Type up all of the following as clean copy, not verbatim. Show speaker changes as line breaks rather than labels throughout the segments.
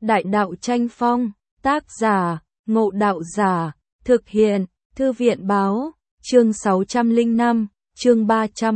Đại đạo tranh phong, tác giả, Ngộ Đạo Giả, thực hiện, Thư viện báo, chương 605, chương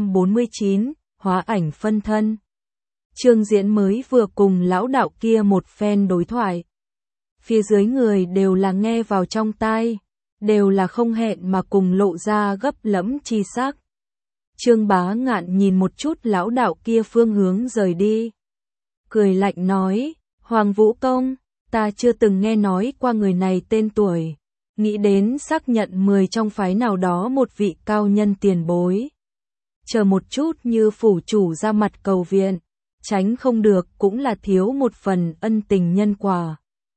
349, hóa ảnh phân thân. Trương Diễn mới vừa cùng lão đạo kia một phen đối thoại. Phía dưới người đều là nghe vào trong tai, đều là không hẹn mà cùng lộ ra gấp lẫm chi sắc. Trương Bá Ngạn nhìn một chút lão đạo kia phương hướng rời đi. Cười lạnh nói, Hoàng Vũ Công, ta chưa từng nghe nói qua người này tên tuổi, nghĩ đến xác nhận 10 trong phái nào đó một vị cao nhân tiền bối. Chờ một chút như phủ chủ ra mặt cầu viện, tránh không được cũng là thiếu một phần ân tình nhân quả.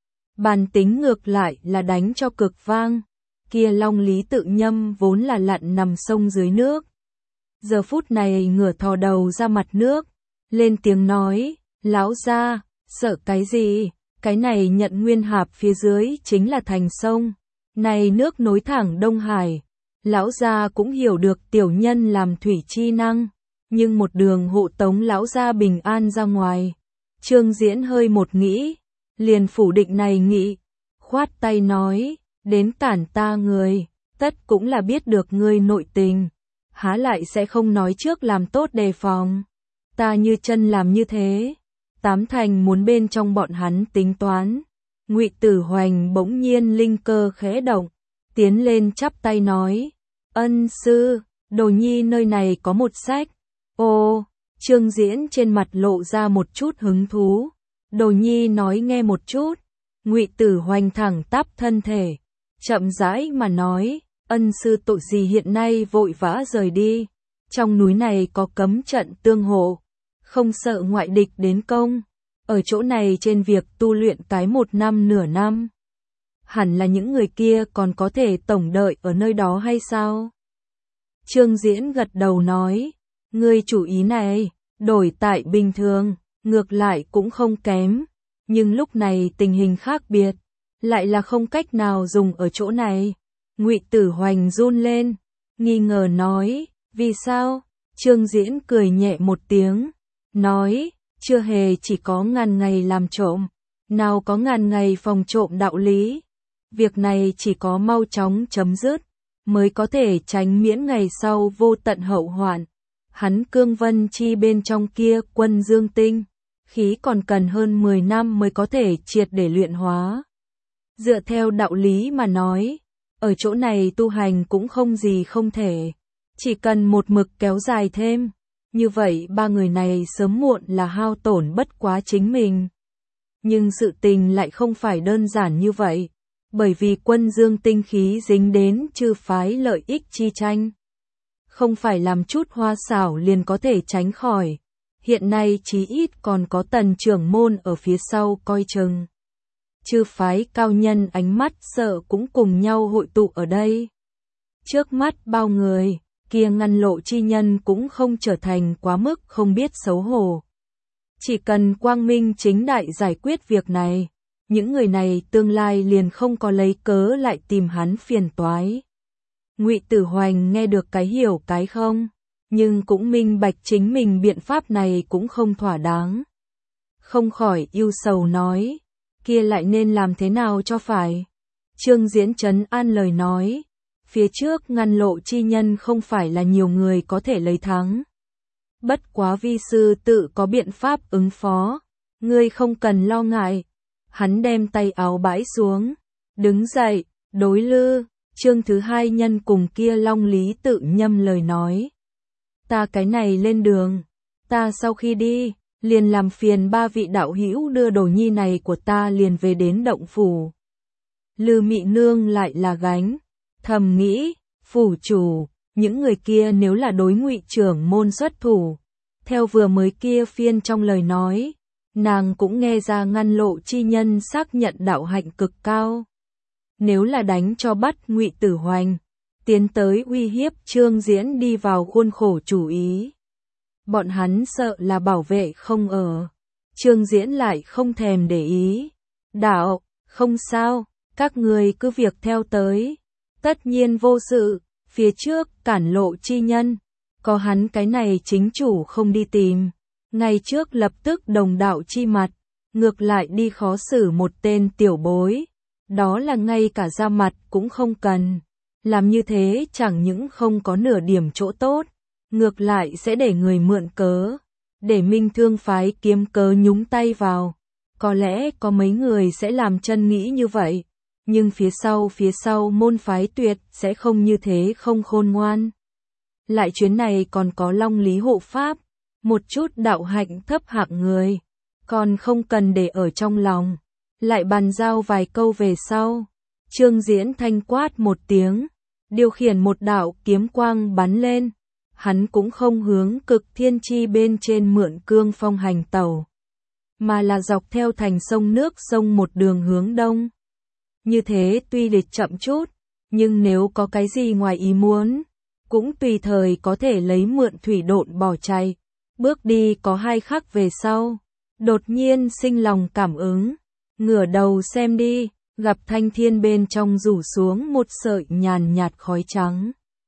Bàn tính ngược lại là đánh cho cực vang, kia Long Lý Tự Nhâm vốn là lặn nằm sông dưới nước. Giờ phút này ngửa thò đầu ra mặt nước, lên tiếng nói, lão gia, sợ cái gì, cái này Nhận Nguyên Hạp phía dưới chính là thành sông, này nước nối thẳng Đông Hải. Lão gia cũng hiểu được tiểu nhân làm thủy chi năng, nhưng một đường hộ tống lão gia bình an ra ngoài. Trương Diễn hơi một nghĩ, liền phủ định này nghĩ, khoát tay nói, đến cản ta người, tất cũng là biết được ngươi nội tình, há lại sẽ không nói trước làm tốt đề phòng. Ta như chân làm như thế, tám thành muốn bên trong bọn hắn tính toán. Ngụy Tử Hoành bỗng nhiên linh cơ khẽ động, tiến lên chắp tay nói, ân sư, Đồ Nhi nơi này có một sách. Ô, Trương Diễn trên mặt lộ ra một chút hứng thú. Đồ Nhi nói nghe một chút. Ngụy Tử Hoành thẳng tắp thân thể, chậm rãi mà nói, ân sư tội gì hiện nay vội vã rời đi. Trong núi này có cấm trận tương hộ, không sợ ngoại địch đến công. Ở chỗ này trên việc tu luyện cái 1 năm nửa năm. Hẳn là những người kia còn có thể tổng đợi ở nơi đó hay sao? Trương Diễn gật đầu nói, ngươi chủ ý này, đổi tại bình thường, ngược lại cũng không kém, nhưng lúc này tình hình khác biệt, lại là không cách nào dùng ở chỗ này. Ngụy Tử Hoành run lên, nghi ngờ nói, vì sao? Trương Diễn cười nhẹ một tiếng, nói, chưa hề chỉ có ngàn ngày làm trộm, nào có ngàn ngày phòng trộm đạo lý. Việc này chỉ có mau chóng chấm dứt, mới có thể tránh miễn ngày sau vô tận hậu hoạn. Hắn Cương Vân Chi bên trong kia quân dương tinh, khí còn cần hơn 10 năm mới có thể triệt để luyện hóa. Dựa theo đạo lý mà nói, ở chỗ này tu hành cũng không gì không thể, chỉ cần một mực kéo dài thêm. Như vậy ba người này sớm muộn là hao tổn bất quá chính mình. Nhưng sự tình lại không phải đơn giản như vậy, bởi vì quân dương tinh khí dính đến chư phái lợi ích chi tranh. Không phải làm chút hoa xảo liền có thể tránh khỏi, hiện nay chí ít còn có Tần trưởng môn ở phía sau coi chừng. Chư phái cao nhân ánh mắt sợ cũng cùng nhau hội tụ ở đây. Trước mắt bao người, kia ngăn lộ chi nhân cũng không trở thành quá mức không biết xấu hổ. Chỉ cần quang minh chính đại giải quyết việc này, những người này tương lai liền không có lấy cớ lại tìm hắn phiền toái. Ngụy Tử Hoành nghe được cái hiểu cái không, nhưng cũng minh bạch chính mình biện pháp này cũng không thỏa đáng. Không khỏi ưu sầu nói, kia lại nên làm thế nào cho phải. Trương Diễn trấn an lời nói, phía trước ngăn lộ chi nhân không phải là nhiều người có thể lấy thắng. Bất quá vi sư tự có biện pháp ứng phó, ngươi không cần lo ngại. Hắn đem tay áo bãi xuống, đứng dậy, đối lư, Trương thứ hai nhân cùng kia Long Lý Tự Nhâm lời nói. Ta cái này lên đường, ta sau khi đi, liền làm phiền ba vị đạo hữu đưa Đồ Nhi này của ta liền về đến động phủ. Lư Mị Nương lại là gánh, thầm nghĩ, phủ chủ, những người kia nếu là đối Ngụy trưởng môn xuất thủ, theo vừa mới kia phiên trong lời nói, nàng cũng nghe ra ngăn lộ chi nhân xác nhận đạo hạnh cực cao. Nếu là đánh cho bắt Ngụy Tử Hoành, tiến tới uy hiếp Trương Diễn đi vào khuôn khổ chủ ý. Bọn hắn sợ là bảo vệ không ở. Trương Diễn lại không thèm để ý. Đạo, không sao, các người cứ việc theo tới. Tất nhiên vô sự, phía trước cản lộ chi nhân, có hắn cái này chính chủ không đi tìm. Ngày trước lập tức đồng đạo chi mặt, ngược lại đi khó xử một tên tiểu bối. Đó là ngay cả ra mặt cũng không cần. Làm như thế chẳng những không có nửa điểm chỗ tốt, ngược lại sẽ để người mượn cớ, để Minh Thương phái kiếm cớ nhúng tay vào. Có lẽ có mấy người sẽ làm chân nghĩ như vậy, nhưng phía sau môn phái Tuyệt sẽ không như thế, không khôn ngoan. Lại chuyến này còn có Long Lý hộ pháp, một chút đạo hạnh thấp hạng người, còn không cần để ở trong lòng. Lại bàn giao vài câu về sau, Trương Diễn thanh quát một tiếng, điều khiển một đạo kiếm quang bắn lên. Hắn cũng không hướng Cực Thiên Chi bên trên mượn cương phong hành tẩu, mà là dọc theo thành sông nước sông một đường hướng đông. Như thế tuy lịch chậm chút, nhưng nếu có cái gì ngoài ý muốn, cũng tùy thời có thể lấy mượn thủy độn bỏ chạy. Bước đi có 2 khắc về sau, đột nhiên sinh lòng cảm ứng, ngửa đầu xem đi, gặp thanh thiên bên trong rủ xuống một sợi nhàn nhạt khói trắng,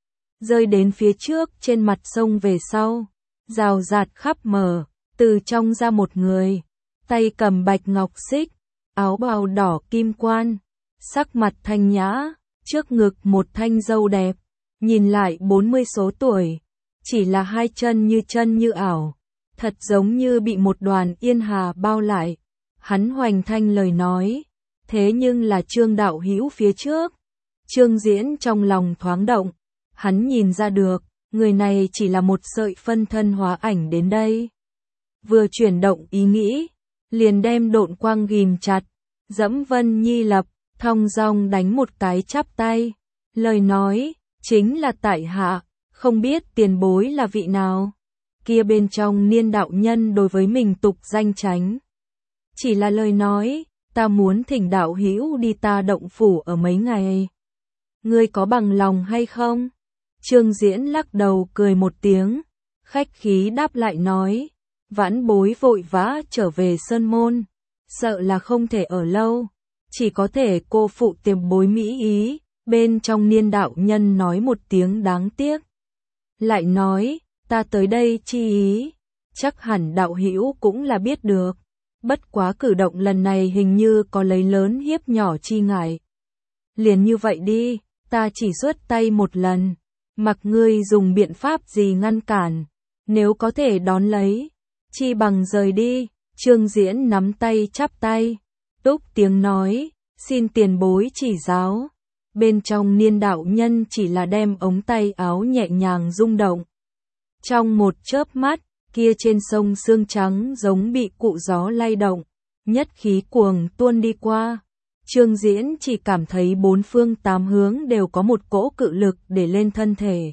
rơi đến phía trước trên mặt sông về sau, rào rạt khắp mờ, từ trong ra một người, tay cầm bạch ngọc xích, áo bào đỏ kim quan, sắc mặt thanh nhã, trước ngực một thanh râu đẹp, nhìn lại 40 số tuổi, chỉ là 2 chân như ảo, thật giống như bị một đoàn yên hà bao lại. Hắn hoành thanh lời nói, thế nhưng là Trương đạo hữu phía trước. Trương Diễn trong lòng thoáng động, hắn nhìn ra được, người này chỉ là một sợi phân thân hóa ảnh đến đây. Vừa chuyển động ý nghĩ, liền đem độn quang ghim chặt, dẫm Vân Nhi Lập, thong dong đánh một cái chắp tay. Lời nói, chính là tại hạ, không biết tiền bối là vị nào. Kia bên trong Niên đạo nhân đối với mình tục danh tránh. Chỉ là lời nói, ta muốn thỉnh đạo hữu đi ta động phủ ở mấy ngày. Ngươi có bằng lòng hay không? Trương Diễn lắc đầu cười một tiếng, khách khí đáp lại nói, vãn bối vội vã trở về Sơn Môn, sợ là không thể ở lâu, chỉ có thể cô phụ tiềm bối mỹ ý. Bên trong Niên đạo nhân nói một tiếng đáng tiếc, lại nói, ta tới đây chi ý, chắc hẳn đạo hữu cũng là biết được, bất quá cử động lần này hình như có lấy lớn hiếp nhỏ chi ngại. Liền như vậy đi, ta chỉ xuất tay một lần, mặc ngươi dùng biện pháp gì ngăn cản, nếu có thể đón lấy, chi bằng rời đi. Trương Diễn nắm tay chắp tay, túc tiếng nói, xin tiền bối chỉ giáo. Bên trong Niên đạo nhân chỉ là đem ống tay áo nhẹ nhàng rung động. Trong một chớp mắt, kia trên sông sương trắng giống bị cụ gió lay động, nhất khí cuồng tuôn đi qua. Trương Diễn chỉ cảm thấy 4 phương 8 hướng đều có một cỗ cự lực để lên thân thể.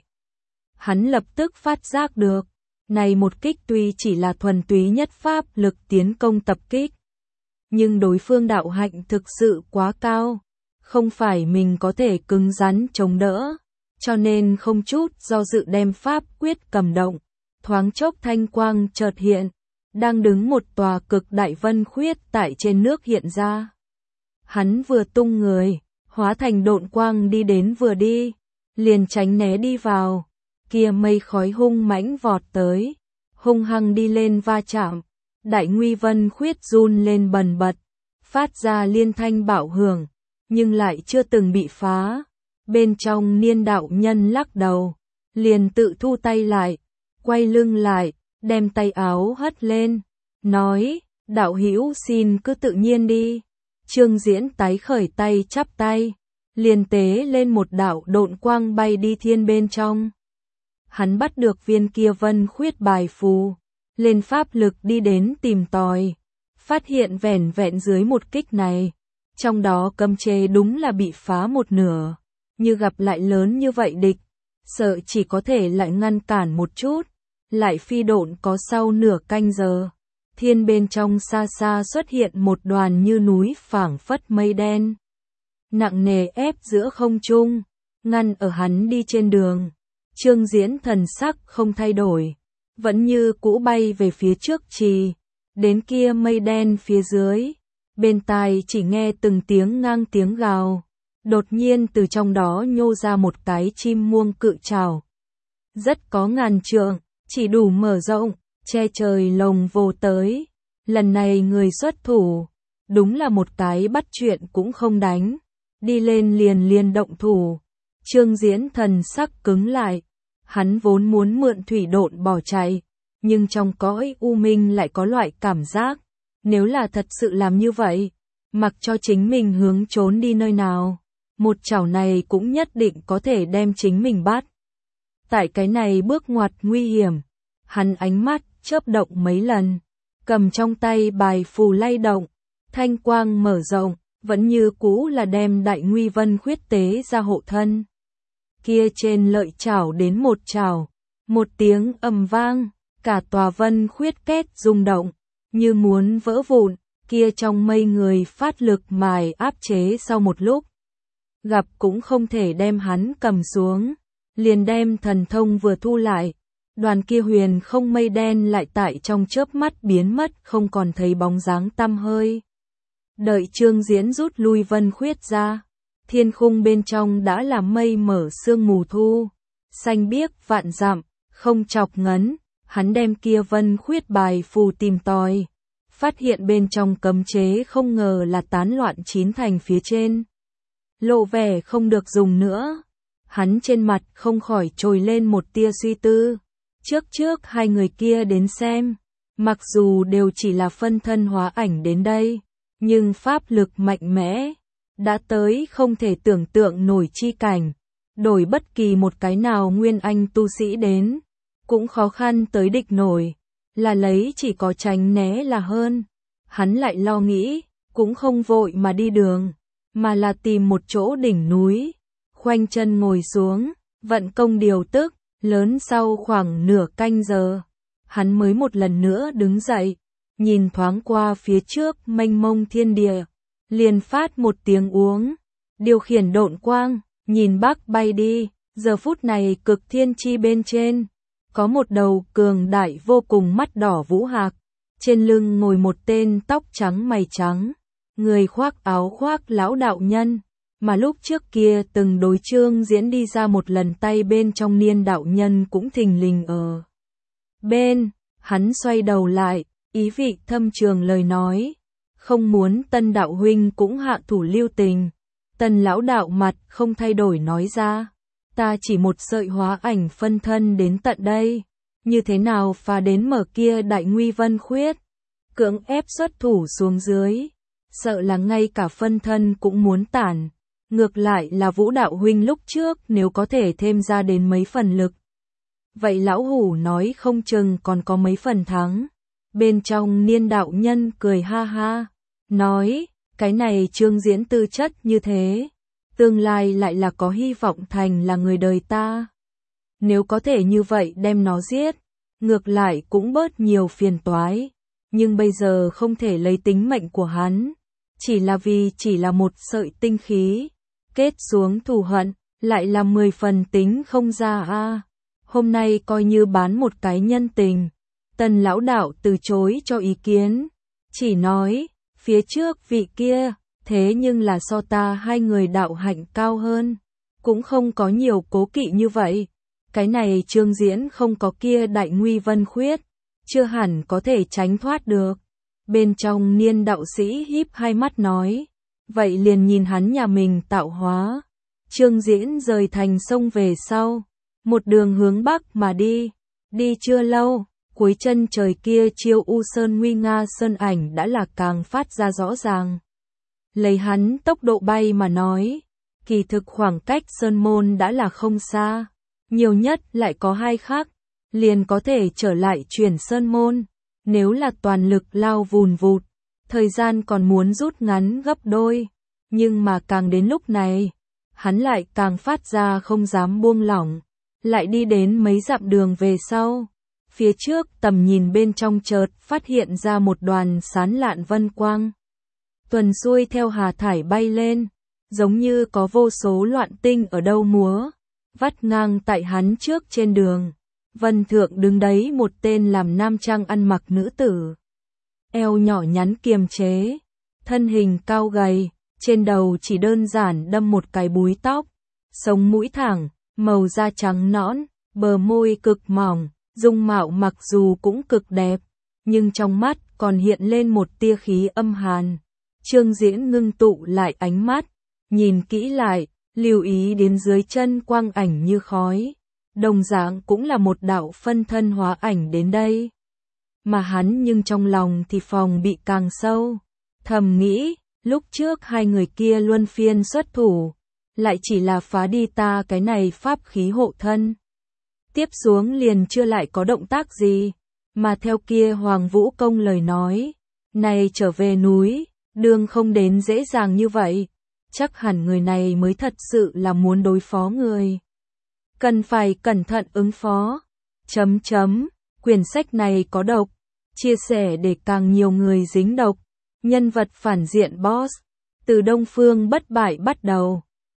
Hắn lập tức phát giác được, này một kích tuy chỉ là thuần túy nhất pháp lực tiến công tập kích, nhưng đối phương đạo hạnh thực sự quá cao, không phải mình có thể cứng rắn chống đỡ, cho nên không chút do dự đem pháp quyết cầm động. Thoáng chốc thanh quang chợt hiện, đang đứng một tòa cực đại vân khuyết tại trên nước hiện ra. Hắn vừa tung người, hóa thành độn quang đi đến vừa đi, liền tránh né đi vào, kia mây khói hung mãnh vọt tới, hung hăng đi lên va chạm, đại nguy vân khuyết run lên bần bật, phát ra liên thanh bạo hưởng, nhưng lại chưa từng bị phá. Bên trong Niên đạo nhân lắc đầu, liền tự thu tay lại, quay lưng lại, đem tay áo hất lên, nói, đạo hữu xin cứ tự nhiên đi. Trương Diễn tái khởi tay chắp tay, liền tế lên một đạo độn quang bay đi thiên bên trong. Hắn bắt được viên kia vân khuyết bài phù, lên pháp lực đi đến tìm tòi, phát hiện vẻn vẹn dưới một kích này, trong đó cấm chế đúng là bị phá một nửa, như gặp lại lớn như vậy địch, sợ chỉ có thể lại ngăn cản một chút, lại phi độn có sau nửa canh giờ. Thiên bên trong xa xa xuất hiện một đoàn như núi phảng phất mây đen, nặng nề ép giữa không trung, ngăn ở hắn đi trên đường. Trương Diễn thần sắc không thay đổi, vẫn như cũ bay về phía trước trì, đến kia mây đen phía dưới, bên tai chỉ nghe từng tiếng ngang tiếng gào, đột nhiên từ trong đó nhô ra một cái chim muông cự trảo, rất có ngàn trượng, chỉ đủ mở rộng, che trời lồng vồ tới, Lần này người xuất thủ, đúng là một cái bắt chuyện cũng không đánh, đi lên liền động thủ. Trương Diễn thần sắc cứng lại, hắn vốn muốn mượn thủy độn bỏ chạy, nhưng trong cõi u minh lại có loại cảm giác, nếu là thật sự làm như vậy, mặc cho chính mình hướng trốn đi nơi nào, một chảo này cũng nhất định có thể đem chính mình bắt. Tại cái này bước ngoặt nguy hiểm, hắn ánh mắt chớp động mấy lần, cầm trong tay bài phù lay động, thanh quang mở rộng, vẫn như cũ là đem Đại Nguy Vân Khuyết tế ra hộ thân. Kia trên lợi chảo đến một chảo, một tiếng ầm vang, cả tòa Vân Khuyết két rung động, như muốn vỡ vụn, kia trong mây người phát lực mài áp chế sau một lúc. Gặp cũng không thể đem hắn cầm xuống, liền đem thần thông vừa thu lại, đoàn kia huyền không mây đen lại tại trong chớp mắt biến mất không còn thấy bóng dáng tăm hơi. Đợi Trương Diễn rút lui Vân Khuyết ra, thiên khung bên trong đã là mây mở sương mù thu, xanh biếc vạn dặm, không chọc ngấn, hắn đem kia Vân Khuyết bài phù tìm tòi, phát hiện bên trong cấm chế không ngờ là tán loạn chín thành phía trên. Lộ vẻ không được dùng nữa, hắn trên mặt không khỏi trồi lên một tia suy tư. Trước hai người kia đến xem, mặc dù đều chỉ là phân thân hóa ảnh đến đây, nhưng pháp lực mạnh mẽ, đã tới không thể tưởng tượng nổi chi cảnh, đổi bất kỳ một cái nào nguyên anh tu sĩ đến, cũng khó khăn tới địch nổi, là lấy chỉ có tránh né là hơn. Hắn lại lo nghĩ, cũng không vội mà đi đường, mà là tìm một chỗ đỉnh núi, khoanh chân ngồi xuống, vận công điều tức, lớn sau khoảng nửa canh giờ, hắn mới một lần nữa đứng dậy, nhìn thoáng qua phía trước mênh mông thiên địa, liền phát một tiếng uống, điều khiển độn quang, nhìn bắc bay đi, giờ phút này cực thiên chi bên trên, có một đầu cường đại vô cùng mắt đỏ vũ hạc, trên lưng ngồi một tên tóc trắng mày trắng, người khoác áo khoác lão đạo nhân, mà lúc trước kia từng đối Trương Diễn đi ra một lần tay bên trong niên đạo nhân cũng thình lình ở bên, hắn xoay đầu lại, ý vị thâm trường lời nói, không muốn Tân đạo huynh cũng hạ thủ lưu tình. Tân lão đạo mặt không thay đổi nói ra, ta chỉ một sợi hóa ảnh phân thân đến tận đây, như thế nào phá đến mở kia Đại Nguy Vân Khuyết, cưỡng ép xuất thủ xuống dưới, sợ là ngay cả phân thân cũng muốn tản. Ngược lại là Vũ đạo huynh lúc trước nếu có thể thêm ra đến mấy phần lực, vậy lão hủ nói không chừng còn có mấy phần thắng. Bên trong niên đạo nhân cười ha ha, nói, cái này Trương Diễn tư chất như thế, tương lai lại là có hy vọng thành là người đời ta. Nếu có thể như vậy đem nó giết, ngược lại cũng bớt nhiều phiền toái, nhưng bây giờ không thể lấy tính mệnh của hắn, chỉ là một sợi tinh khí, kết xuống thù hận, lại là 10 phần tính không ra a. Hôm nay coi như bán một cái nhân tình. Tần lão đạo từ chối cho ý kiến, chỉ nói, phía trước vị kia, thế nhưng là so ta hai người đạo hạnh cao hơn, cũng không có nhiều cố kỵ như vậy. Cái này Trương Diễn không có kia Đại Nguy Vân Khuyết, chưa hẳn có thể tránh thoát được. Bên trong niên đạo sĩ híp hai mắt nói, vậy liền nhìn hắn nhà mình tạo hóa. Trương Diễn rời thành sông về sau, một đường hướng bắc mà đi chưa lâu, cuối chân trời kia chiêu u sơn nguy nga sơn ảnh đã là càng phát ra rõ ràng. Lấy hắn tốc độ bay mà nói, kỳ thực khoảng cách sơn môn đã là không xa, nhiều nhất lại có 2 khắc, liền có thể trở lại chuyển sơn môn. Nếu là toàn lực lao vùn vụt, thời gian còn muốn rút ngắn gấp đôi, nhưng mà càng đến lúc này, hắn lại càng phát ra không dám buông lỏng, lại đi đến mấy dặm đường về sau. Phía trước tầm nhìn bên trong chợt phát hiện ra một đoàn sán lạn vân quang. Tuần xuôi theo hà thải bay lên, giống như có vô số loạn tinh ở đâu múa, vắt ngang tại hắn trước trên đường. Vân thượng đứng đấy một tên làm nam trang ăn mặc nữ tử. Eo nhỏ nhắn kiềm chế, thân hình cao gầy, trên đầu chỉ đơn giản đâm một cái búi tóc, sống mũi thẳng, màu da trắng nõn, bờ môi cực mỏng, dung mạo mặc dù cũng cực đẹp, nhưng trong mắt còn hiện lên một tia khí âm hàn. Trương Diễn ngưng tụ lại ánh mắt, nhìn kỹ lại, lưu ý đến dưới chân quang ảnh như khói. Đồng dạng cũng là một đạo phân thân hóa ảnh đến đây. Mà hắn nhưng trong lòng thì phòng bị càng sâu. Thầm nghĩ, lúc trước hai người kia luân phiên xuất thủ, lại chỉ là phá đi ta cái này pháp khí hộ thân. Tiếp xuống liền chưa lại có động tác gì, mà theo kia Hoàng Vũ Công lời nói, này trở về núi, đường không đến dễ dàng như vậy, chắc hẳn người này mới thật sự là muốn đối phó người. Cần phải cẩn thận ứng phó. Quyển sách này có độc, chia sẻ để càng nhiều người dính độc. Nhân vật phản diện boss, từ Đông Phương Bất Bại bắt đầu.